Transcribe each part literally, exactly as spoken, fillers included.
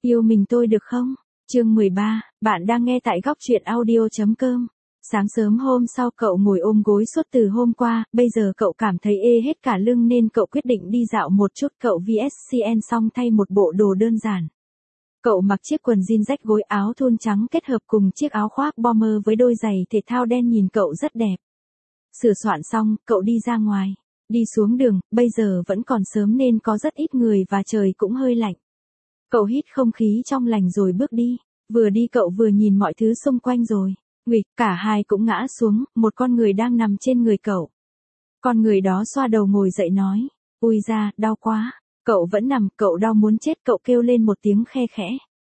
Yêu mình tôi được không? Chương mười ba, bạn đang nghe tại góc truyện audio.com. Sáng sớm hôm sau cậu ngồi ôm gối suốt từ hôm qua, bây giờ cậu cảm thấy ê hết cả lưng nên cậu quyết định đi dạo một chút. Cậu vê ét xê en xong thay một bộ đồ đơn giản. Cậu mặc chiếc quần jean rách gối, áo thun trắng kết hợp cùng chiếc áo khoác bomber với đôi giày thể thao đen, nhìn cậu rất đẹp. Sửa soạn xong, cậu đi ra ngoài. Đi xuống đường, bây giờ vẫn còn sớm nên có rất ít người và trời cũng hơi lạnh. Cậu hít không khí trong lành rồi bước đi. Vừa đi cậu vừa nhìn mọi thứ xung quanh rồi. Nguỵch, cả hai cũng ngã xuống, một con người đang nằm trên người cậu. Con người đó xoa đầu ngồi dậy nói, ui da, đau quá. Cậu vẫn nằm, cậu đau muốn chết, cậu kêu lên một tiếng khe khẽ.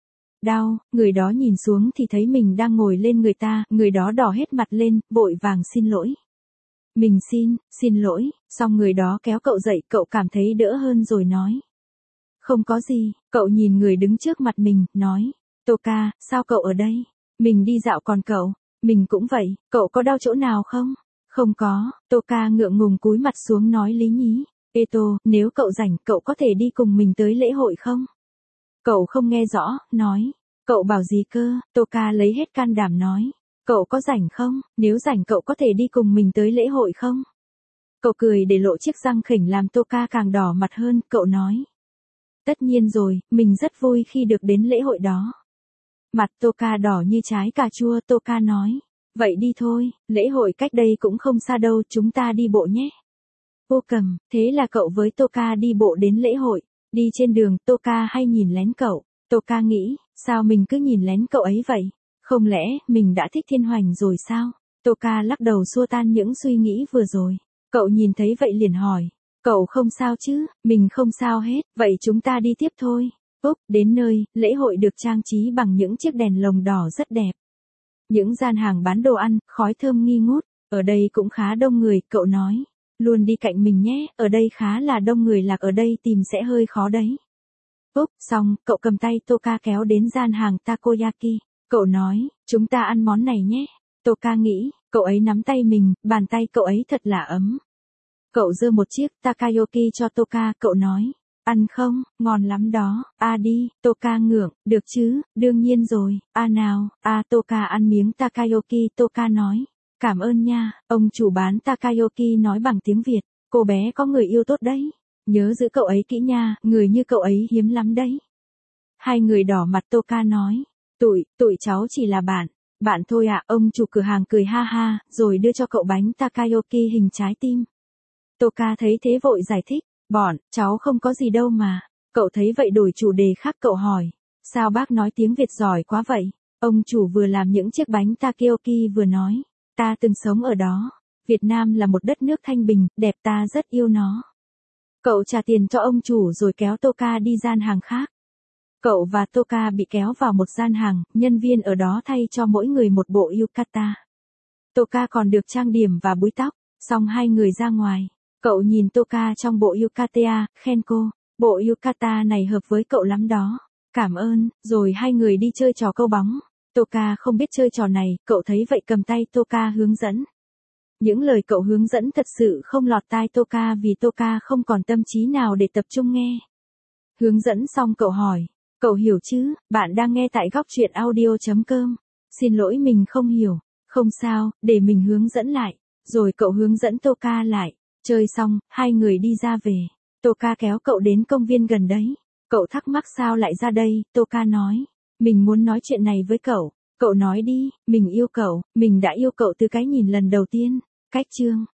Đau, người đó nhìn xuống thì thấy mình đang ngồi lên người ta, người đó đỏ hết mặt lên, vội vàng xin lỗi. Mình xin, xin lỗi, xong người đó kéo cậu dậy, cậu cảm thấy đỡ hơn rồi nói. Không có gì, cậu nhìn người đứng trước mặt mình, nói. Toka, sao cậu ở đây? Mình đi dạo còn cậu, mình cũng vậy, cậu có đau chỗ nào không? Không có, Toka ngượng ngùng cúi mặt xuống nói lý nhí. Eto, nếu cậu rảnh, cậu có thể đi cùng mình tới lễ hội không? Cậu không nghe rõ, nói. Cậu bảo gì cơ? Toka lấy hết can đảm nói. Cậu có rảnh không? Nếu rảnh cậu có thể đi cùng mình tới lễ hội không? Cậu cười để lộ chiếc răng khểnh làm Toka càng đỏ mặt hơn, cậu nói. Tất nhiên rồi, mình rất vui khi được đến lễ hội đó. Mặt Toka đỏ như trái cà chua, Toka nói. Vậy đi thôi, lễ hội cách đây cũng không xa đâu, chúng ta đi bộ nhé. Vô cầm, thế là cậu với Toka đi bộ đến lễ hội. Đi trên đường, Toka hay nhìn lén cậu. Toka nghĩ, sao mình cứ nhìn lén cậu ấy vậy? Không lẽ, mình đã thích Thiên Hoành rồi sao? Toka lắc đầu xua tan những suy nghĩ vừa rồi. Cậu nhìn thấy vậy liền hỏi. Cậu không sao chứ? Mình không sao hết, vậy chúng ta đi tiếp thôi. Úp, đến nơi, lễ hội được trang trí bằng những chiếc đèn lồng đỏ rất đẹp. Những gian hàng bán đồ ăn, khói thơm nghi ngút. Ở đây cũng khá đông người, cậu nói. Luôn đi cạnh mình nhé, ở đây khá là đông người, lạc ở đây tìm sẽ hơi khó đấy. Úp, xong, cậu cầm tay Toka kéo đến gian hàng takoyaki. Cậu nói, chúng ta ăn món này nhé. Toka nghĩ, cậu ấy nắm tay mình, bàn tay cậu ấy thật là ấm. Cậu giơ một chiếc takoyaki cho Toka, cậu nói. Ăn không, ngon lắm đó, à đi, Toka ngượng, được chứ, đương nhiên rồi, à nào, à Toka ăn miếng takoyaki, Toka nói. Cảm ơn nha, ông chủ bán takoyaki nói bằng tiếng Việt, cô bé có người yêu tốt đấy. Nhớ giữ cậu ấy kỹ nha, người như cậu ấy hiếm lắm đấy. Hai người đỏ mặt, Toka nói. Tụi, tụi cháu chỉ là bạn, bạn thôi ạ, ông chủ cửa hàng cười ha ha, rồi đưa cho cậu bánh takoyaki hình trái tim. Toka thấy thế vội giải thích, bọn, cháu không có gì đâu mà. Cậu thấy vậy đổi chủ đề khác, cậu hỏi, sao bác nói tiếng Việt giỏi quá vậy? Ông chủ vừa làm những chiếc bánh takoyaki vừa nói, ta từng sống ở đó. Việt Nam là một đất nước thanh bình, đẹp, ta rất yêu nó. Cậu trả tiền cho ông chủ rồi kéo Toka đi gian hàng khác. Cậu và Toka bị kéo vào một gian hàng, nhân viên ở đó thay cho mỗi người một bộ yukata. Toka còn được trang điểm và búi tóc, xong hai người ra ngoài. Cậu nhìn Toka trong bộ yukata, khen cô, bộ yukata này hợp với cậu lắm đó. Cảm ơn, rồi hai người đi chơi trò câu bóng. Toka không biết chơi trò này, cậu thấy vậy cầm tay Toka hướng dẫn. Những lời cậu hướng dẫn thật sự không lọt tai Toka vì Toka không còn tâm trí nào để tập trung nghe. Hướng dẫn xong cậu hỏi, cậu hiểu chứ, bạn đang nghe tại góc truyện audio.com. Xin lỗi mình không hiểu, không sao, để mình hướng dẫn lại. Rồi cậu hướng dẫn Toka lại. Chơi xong, hai người đi ra về. Toka kéo cậu đến công viên gần đấy. Cậu thắc mắc sao lại ra đây, Toka nói. Mình muốn nói chuyện này với cậu. Cậu nói đi, mình yêu cậu, mình đã yêu cậu từ cái nhìn lần đầu tiên. Cách chương